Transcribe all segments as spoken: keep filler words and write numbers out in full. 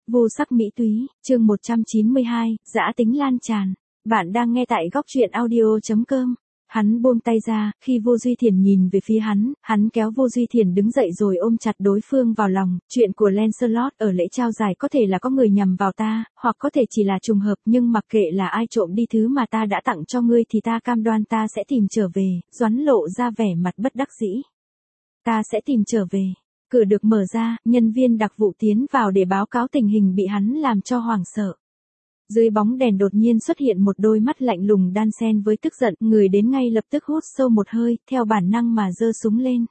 Vô sắc mỹ túy, chương một trăm chín mươi hai, dã tính lan tràn. Bạn đang nghe tại góc truyện audio chấm com. Hắn buông tay ra, khi Vô Duy Thiền nhìn về phía hắn, hắn kéo Vô Duy Thiền đứng dậy rồi ôm chặt đối phương vào lòng. Chuyện của Lancelot ở lễ trao giải có thể là có người nhằm vào ta, hoặc có thể chỉ là trùng hợp, nhưng mặc kệ là ai trộm đi thứ mà ta đã tặng cho ngươi thì ta cam đoan ta sẽ tìm trở về. Doãn lộ ra vẻ mặt bất đắc dĩ. Ta sẽ tìm trở về. Cửa được mở ra, nhân viên đặc vụ tiến vào để báo cáo tình hình bị hắn làm cho hoảng sợ. Dưới bóng đèn đột nhiên xuất hiện một đôi mắt lạnh lùng đan xen với tức giận, người đến ngay lập tức hút sâu một hơi, theo bản năng mà giơ súng lên.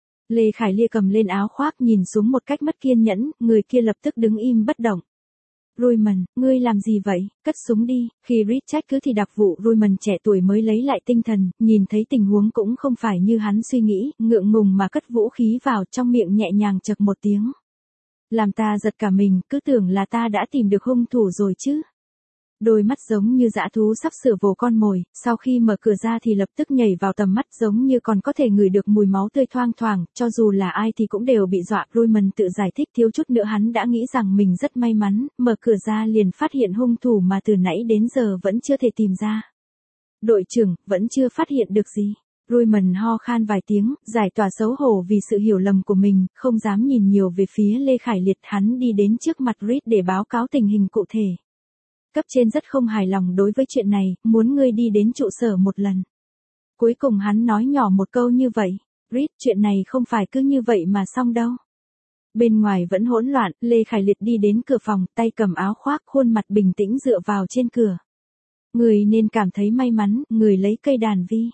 Lê Khải Lia cầm lên áo khoác nhìn xuống một cách mất kiên nhẫn, người kia lập tức đứng im bất động. Ruymond, ngươi làm gì vậy, cất súng đi. Khi Reed trách cứ thì đặc vụ Ruymond trẻ tuổi mới lấy lại tinh thần, nhìn thấy tình huống cũng không phải như hắn suy nghĩ, ngượng ngùng mà cất vũ khí vào, trong miệng nhẹ nhàng chậc một tiếng. Làm ta giật cả mình, cứ tưởng là ta đã tìm được hung thủ rồi chứ. Đôi mắt giống như dã thú sắp sửa vồ con mồi, sau khi mở cửa ra thì lập tức nhảy vào tầm mắt, giống như còn có thể ngửi được mùi máu tươi thoang thoảng, cho dù là ai thì cũng đều bị dọa. Ruymond tự giải thích, thiếu chút nữa hắn đã nghĩ rằng mình rất may mắn, mở cửa ra liền phát hiện hung thủ mà từ nãy đến giờ vẫn chưa thể tìm ra. Đội trưởng, vẫn chưa phát hiện được gì. Ruymond ho khan vài tiếng, giải tỏa xấu hổ vì sự hiểu lầm của mình, không dám nhìn nhiều về phía Lê Khải Liệt. Hắn đi đến trước mặt Reed để báo cáo tình hình cụ thể. Cấp trên rất không hài lòng đối với chuyện này, muốn ngươi đi đến trụ sở một lần. Cuối cùng hắn nói nhỏ một câu như vậy. Reed, chuyện này không phải cứ như vậy mà xong đâu. Bên ngoài vẫn hỗn loạn, Lê Khải Liệt đi đến cửa phòng, tay cầm áo khoác, khuôn mặt bình tĩnh dựa vào trên cửa. Người nên cảm thấy may mắn, người lấy cây đàn vi.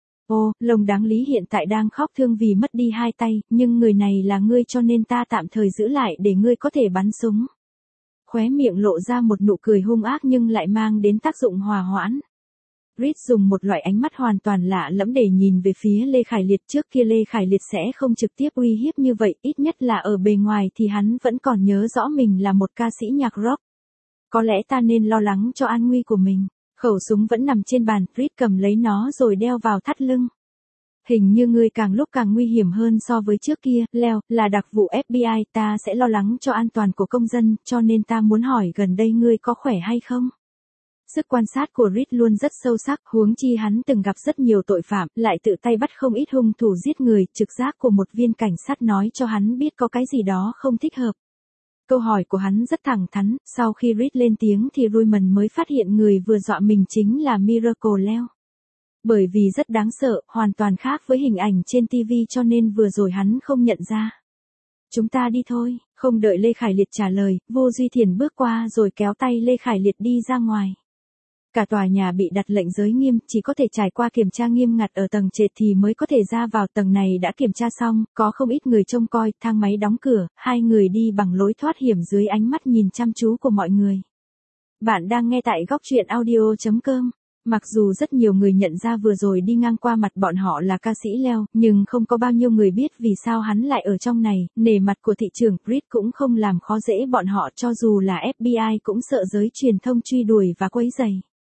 Ô, lồng đáng lý hiện tại đang khóc thương vì mất đi hai tay, nhưng người này là ngươi cho nên ta tạm thời giữ lại để ngươi có thể bắn súng. Khóe miệng lộ ra một nụ cười hung ác nhưng lại mang đến tác dụng hòa hoãn. Reed dùng một loại ánh mắt hoàn toàn lạ lẫm để nhìn về phía Lê Khải Liệt. Trước kia Lê Khải Liệt sẽ không trực tiếp uy hiếp như vậy, ít nhất là ở bề ngoài thì hắn vẫn còn nhớ rõ mình là một ca sĩ nhạc rock. Có lẽ ta nên lo lắng cho an nguy của mình. Khẩu súng vẫn nằm trên bàn, Reed cầm lấy nó rồi đeo vào thắt lưng. Hình như ngươi càng lúc càng nguy hiểm hơn so với trước kia, Leo, là đặc vụ ép bê i, ta sẽ lo lắng cho an toàn của công dân, cho nên ta muốn hỏi gần đây ngươi có khỏe hay không? Sức quan sát của Reed luôn rất sâu sắc, huống chi hắn từng gặp rất nhiều tội phạm, lại tự tay bắt không ít hung thủ giết người, trực giác của một viên cảnh sát nói cho hắn biết có cái gì đó không thích hợp. Câu hỏi của hắn rất thẳng thắn, sau khi Reed lên tiếng thì Ruymond mới phát hiện người vừa dọa mình chính là Miracle Leo. Bởi vì rất đáng sợ, hoàn toàn khác với hình ảnh trên ti vi cho nên vừa rồi hắn không nhận ra. Chúng ta đi thôi, không đợi Lê Khải Liệt trả lời, Vô Duy Thiền bước qua rồi kéo tay Lê Khải Liệt đi ra ngoài. Cả tòa nhà bị đặt lệnh giới nghiêm, chỉ có thể trải qua kiểm tra nghiêm ngặt ở tầng trệt thì mới có thể ra vào. Tầng này đã kiểm tra xong, có không ít người trông coi, thang máy đóng cửa, hai người đi bằng lối thoát hiểm dưới ánh mắt nhìn chăm chú của mọi người. Bạn đang nghe tại góc truyện audio chấm com. Mặc dù rất nhiều người nhận ra vừa rồi đi ngang qua mặt bọn họ là ca sĩ Leo, nhưng không có bao nhiêu người biết vì sao hắn lại ở trong này. Nể mặt của thị trường, Reed cũng không làm khó dễ bọn họ, cho dù là ép bê i cũng sợ giới truyền thông truy đuổi và quấy rầy.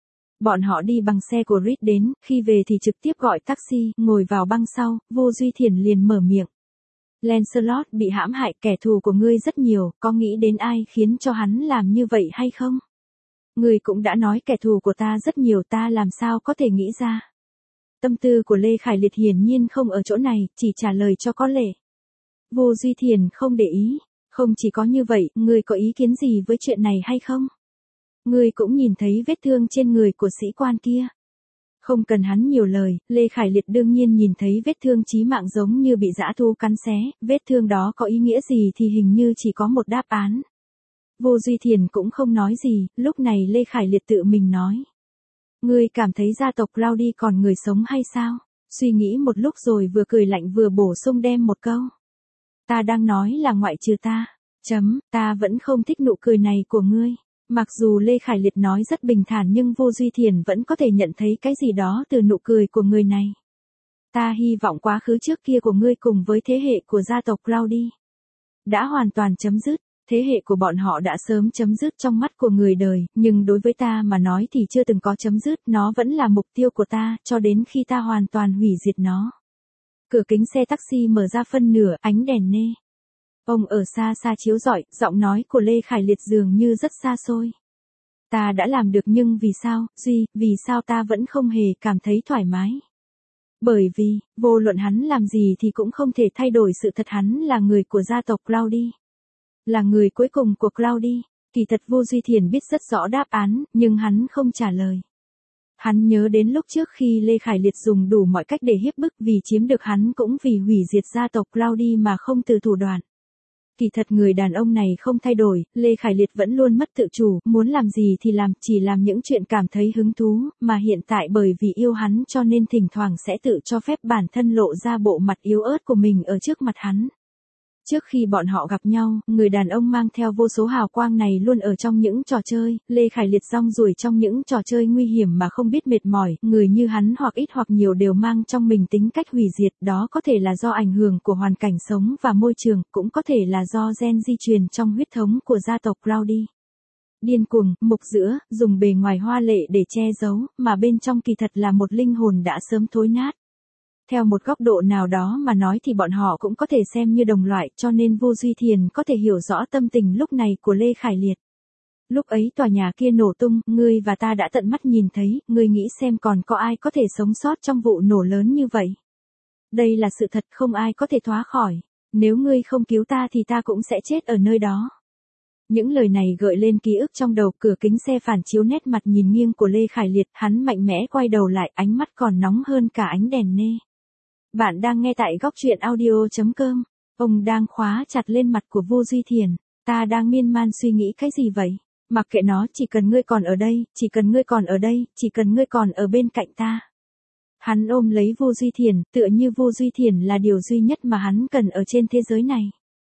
Bọn họ đi bằng xe của Reed đến, khi về thì trực tiếp gọi taxi, ngồi vào băng sau, Vô Duy Thiền liền mở miệng. Lancelot bị hãm hại, kẻ thù của ngươi rất nhiều, có nghĩ đến ai khiến cho hắn làm như vậy hay không? Ngươi cũng đã nói kẻ thù của ta rất nhiều, ta làm sao có thể nghĩ ra. Tâm tư của Lê Khải Liệt hiển nhiên không ở chỗ này, chỉ trả lời cho có lệ. Vô Duy Thiền không để ý, không chỉ có như vậy, ngươi có ý kiến gì với chuyện này hay không? Ngươi cũng nhìn thấy vết thương trên người của sĩ quan kia. Không cần hắn nhiều lời, Lê Khải Liệt đương nhiên nhìn thấy vết thương chí mạng giống như bị dã thú cắn xé, vết thương đó có ý nghĩa gì thì hình như chỉ có một đáp án. Vô Duy Thiền cũng không nói gì, lúc này Lê Khải Liệt tự mình nói. Ngươi cảm thấy gia tộc Claudi còn người sống hay sao? Suy nghĩ một lúc rồi vừa cười lạnh vừa bổ sung đem một câu. Ta đang nói là ngoại trừ ta. Chấm, ta vẫn không thích nụ cười này của ngươi. Mặc dù Lê Khải Liệt nói rất bình thản nhưng Vô Duy Thiền vẫn có thể nhận thấy cái gì đó từ nụ cười của người này. Ta hy vọng quá khứ trước kia của ngươi cùng với thế hệ của gia tộc Claudi đã hoàn toàn chấm dứt. Thế hệ của bọn họ đã sớm chấm dứt trong mắt của người đời, nhưng đối với ta mà nói thì chưa từng có chấm dứt, nó vẫn là mục tiêu của ta, cho đến khi ta hoàn toàn hủy diệt nó. Cửa kính xe taxi mở ra phân nửa, ánh đèn nê Ông ở xa xa chiếu rọi, giọng nói của Lê Khải Liệt dường như rất xa xôi. Ta đã làm được nhưng vì sao, Duy, vì sao ta vẫn không hề cảm thấy thoải mái? Bởi vì, vô luận hắn làm gì thì cũng không thể thay đổi sự thật hắn là người của gia tộc Claudy. Là người cuối cùng của Claudy. Kỳ thật Vô Duy Thiền biết rất rõ đáp án, nhưng hắn không trả lời. Hắn nhớ đến lúc trước khi Lê Khải Liệt dùng đủ mọi cách để hiếp bức vì chiếm được hắn cũng vì hủy diệt gia tộc Claudy mà không từ thủ đoạn. Kỳ thật người đàn ông này không thay đổi, Lê Khải Liệt vẫn luôn mất tự chủ, muốn làm gì thì làm, chỉ làm những chuyện cảm thấy hứng thú, mà hiện tại bởi vì yêu hắn cho nên thỉnh thoảng sẽ tự cho phép bản thân lộ ra bộ mặt yếu ớt của mình ở trước mặt hắn. Trước khi bọn họ gặp nhau, người đàn ông mang theo vô số hào quang này luôn ở trong những trò chơi, Lê Khải Liệt rong ruổi trong những trò chơi nguy hiểm mà không biết mệt mỏi, người như hắn hoặc ít hoặc nhiều đều mang trong mình tính cách hủy diệt, đó có thể là do ảnh hưởng của hoàn cảnh sống và môi trường, cũng có thể là do gen di truyền trong huyết thống của gia tộc Claudy. Điên cuồng, mục dữa, dùng bề ngoài hoa lệ để che giấu, mà bên trong kỳ thật là một linh hồn đã sớm thối nát. Theo một góc độ nào đó mà nói thì bọn họ cũng có thể xem như đồng loại, cho nên Vô Duy Thiền có thể hiểu rõ tâm tình lúc này của Lê Khải Liệt. Lúc ấy tòa nhà kia nổ tung, ngươi và ta đã tận mắt nhìn thấy, ngươi nghĩ xem còn có ai có thể sống sót trong vụ nổ lớn như vậy. Đây là sự thật không ai có thể thoát khỏi. Nếu ngươi không cứu ta thì ta cũng sẽ chết ở nơi đó. Những lời này gợi lên ký ức trong đầu, cửa kính xe phản chiếu nét mặt nhìn nghiêng của Lê Khải Liệt, hắn mạnh mẽ quay đầu lại, ánh mắt còn nóng hơn cả ánh đèn nê. Bạn đang nghe tại góc truyện audio chấm com. Ông đang khóa chặt lên mặt của Vô Duy Thiền. Ta đang miên man suy nghĩ cái gì vậy? Mặc kệ nó, chỉ cần ngươi còn ở đây, chỉ cần ngươi còn ở đây, chỉ cần ngươi còn ở bên cạnh ta. Hắn ôm lấy Vô Duy Thiền, tựa như Vô Duy Thiền là điều duy nhất mà hắn cần ở trên thế giới này.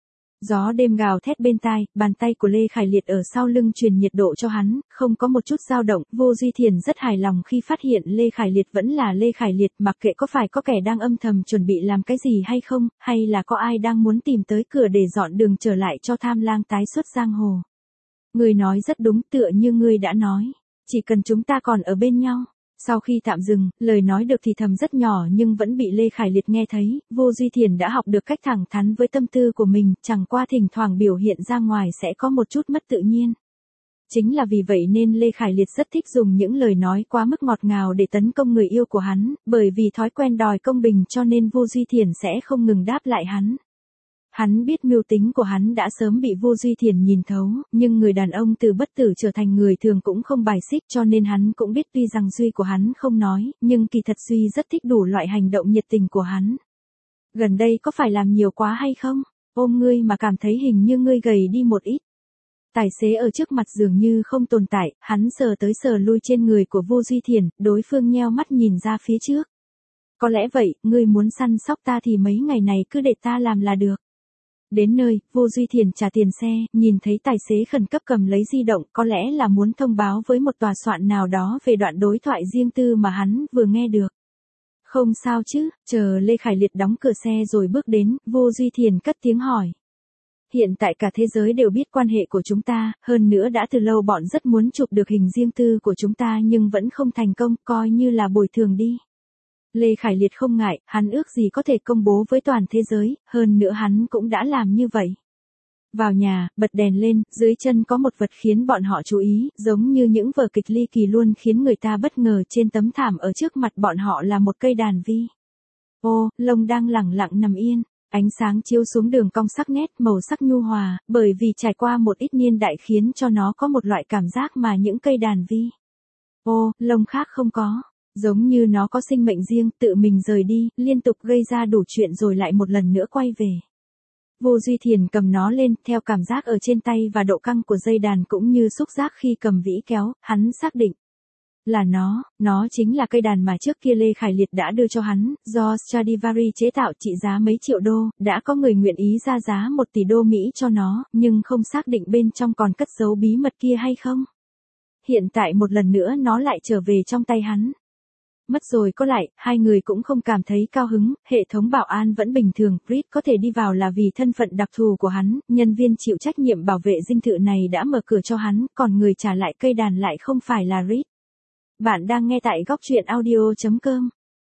Gió đêm gào thét bên tai, bàn tay của Lê Khải Liệt ở sau lưng truyền nhiệt độ cho hắn, không có một chút dao động. Vô Duy Thiền rất hài lòng khi phát hiện Lê Khải Liệt vẫn là Lê Khải Liệt, mặc kệ có phải có kẻ đang âm thầm chuẩn bị làm cái gì hay không, hay là có ai đang muốn tìm tới cửa để dọn đường trở lại cho tham lang tái xuất giang hồ. Ngươi nói rất đúng, tựa như ngươi đã nói, chỉ cần chúng ta còn ở bên nhau. Sau khi tạm dừng, lời nói được thì thầm rất nhỏ nhưng vẫn bị Lê Khải Liệt nghe thấy, Vô Duy Thiền đã học được cách thẳng thắn với tâm tư của mình, chẳng qua thỉnh thoảng biểu hiện ra ngoài sẽ có một chút mất tự nhiên. Chính là vì vậy nên Lê Khải Liệt rất thích dùng những lời nói quá mức ngọt ngào để tấn công người yêu của hắn, bởi vì thói quen đòi công bình cho nên Vô Duy Thiền sẽ không ngừng đáp lại hắn. Hắn biết mưu tính của hắn đã sớm bị Vô Duy Thiền nhìn thấu, nhưng người đàn ông từ bất tử trở thành người thường cũng không bài xích, cho nên hắn cũng biết tuy rằng Duy của hắn không nói, nhưng kỳ thật Duy rất thích đủ loại hành động nhiệt tình của hắn. Gần đây có phải làm nhiều quá hay không? Ôm ngươi mà cảm thấy hình như ngươi gầy đi một ít. Tài xế ở trước mặt dường như không tồn tại, hắn sờ tới sờ lui trên người của Vô Duy Thiền, đối phương nheo mắt nhìn ra phía trước. Có lẽ vậy, ngươi muốn săn sóc ta thì mấy ngày này cứ để ta làm là được. Đến nơi, Vô Duy Thiền trả tiền xe, nhìn thấy tài xế khẩn cấp cầm lấy di động, có lẽ là muốn thông báo với một tòa soạn nào đó về đoạn đối thoại riêng tư mà hắn vừa nghe được. Không sao chứ, chờ Lê Khải Liệt đóng cửa xe rồi bước đến, Vô Duy Thiền cất tiếng hỏi. Hiện tại cả thế giới đều biết quan hệ của chúng ta, hơn nữa đã từ lâu bọn rất muốn chụp được hình riêng tư của chúng ta nhưng vẫn không thành công, coi như là bồi thường đi. Lê Khải Liệt không ngại, hắn ước gì có thể công bố với toàn thế giới, hơn nữa hắn cũng đã làm như vậy. Vào nhà, bật đèn lên, dưới chân có một vật khiến bọn họ chú ý, giống như những vở kịch ly kỳ luôn khiến người ta bất ngờ. Trên tấm thảm ở trước mặt bọn họ là một cây đàn vi. Ô, lông đang lẳng lặng nằm yên, ánh sáng chiếu xuống đường cong sắc nét, màu sắc nhu hòa, bởi vì trải qua một ít niên đại khiến cho nó có một loại cảm giác mà những cây đàn vi. Ô, lông khác không có. Giống như nó có sinh mệnh riêng, tự mình rời đi, liên tục gây ra đủ chuyện rồi lại một lần nữa quay về. Vô Duy Thiền cầm nó lên, theo cảm giác ở trên tay và độ căng của dây đàn cũng như xúc giác khi cầm vĩ kéo, hắn xác định. Là nó, nó chính là cây đàn mà trước kia Lê Khải Liệt đã đưa cho hắn, do Stradivari chế tạo trị giá mấy triệu đô, đã có người nguyện ý ra giá một tỷ đô Mỹ cho nó, nhưng không xác định bên trong còn cất giấu bí mật kia hay không. Hiện tại một lần nữa nó lại trở về trong tay hắn. Mất rồi có lại, hai người cũng không cảm thấy cao hứng, hệ thống bảo an vẫn bình thường, Reed có thể đi vào là vì thân phận đặc thù của hắn, nhân viên chịu trách nhiệm bảo vệ dinh thự này đã mở cửa cho hắn, còn người trả lại cây đàn lại không phải là Reed. Bạn đang nghe tại góc truyện audio chấm com.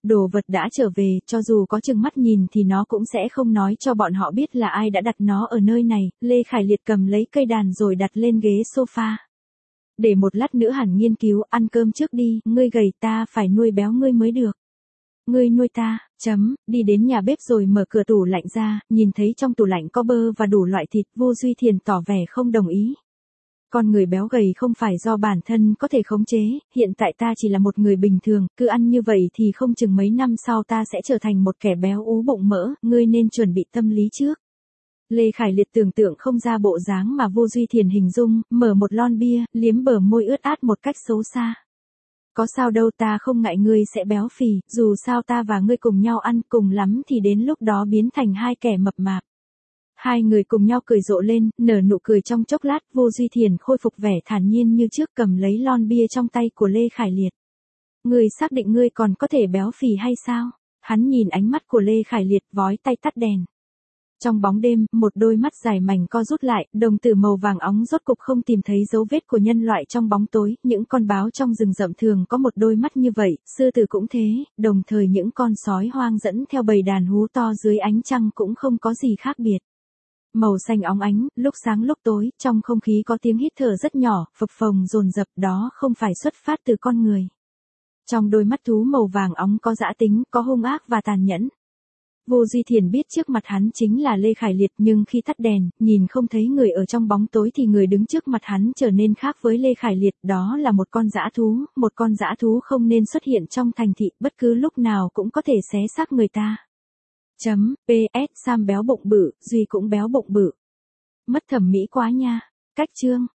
Đồ vật đã trở về, cho dù có chừng mắt nhìn thì nó cũng sẽ không nói cho bọn họ biết là ai đã đặt nó ở nơi này. Lê Khải Liệt cầm lấy cây đàn rồi đặt lên ghế sofa. Để một lát nữa hẳn nghiên cứu, ăn cơm trước đi, ngươi gầy ta phải nuôi béo ngươi mới được. Ngươi nuôi ta, chấm, đi đến nhà bếp rồi mở cửa tủ lạnh ra, nhìn thấy trong tủ lạnh có bơ và đủ loại thịt, Vô Duy Thiền tỏ vẻ không đồng ý. Con người béo gầy không phải do bản thân có thể khống chế, hiện tại ta chỉ là một người bình thường, cứ ăn như vậy thì không chừng mấy năm sau ta sẽ trở thành một kẻ béo ú bụng mỡ, ngươi nên chuẩn bị tâm lý trước. Lê Khải Liệt tưởng tượng không ra bộ dáng mà Vô Duy Thiền hình dung, mở một lon bia, liếm bờ môi ướt át một cách xấu xa. Có sao đâu, ta không ngại ngươi sẽ béo phì, dù sao ta và ngươi cùng nhau ăn, cùng lắm thì đến lúc đó biến thành hai kẻ mập mạp. Hai người cùng nhau cười rộ lên, nở nụ cười trong chốc lát, Vô Duy Thiền khôi phục vẻ thản nhiên như trước, cầm lấy lon bia trong tay của Lê Khải Liệt. Ngươi xác định ngươi còn có thể béo phì hay sao? Hắn nhìn ánh mắt của Lê Khải Liệt, vói tay tắt đèn. Trong bóng đêm, một đôi mắt dài mảnh co rút lại, đồng tử màu vàng óng rốt cục không tìm thấy dấu vết của nhân loại trong bóng tối, những con báo trong rừng rậm thường có một đôi mắt như vậy, sư tử cũng thế, đồng thời những con sói hoang dẫn theo bầy đàn hú to dưới ánh trăng cũng không có gì khác biệt. Màu xanh óng ánh, lúc sáng lúc tối, trong không khí có tiếng hít thở rất nhỏ, phập phồng dồn dập, đó không phải xuất phát từ con người. Trong đôi mắt thú màu vàng óng có dã tính, có hung ác và tàn nhẫn. Vô Duy Thiền biết trước mặt hắn chính là Lê Khải Liệt, nhưng khi tắt đèn, nhìn không thấy người ở trong bóng tối thì người đứng trước mặt hắn trở nên khác với Lê Khải Liệt, đó là một con dã thú, một con dã thú không nên xuất hiện trong thành thị, bất cứ lúc nào cũng có thể xé xác người ta. Chấm, pê ét Sam béo bụng bự, Duy cũng béo bụng bự. Mất thẩm mỹ quá nha. Cách chương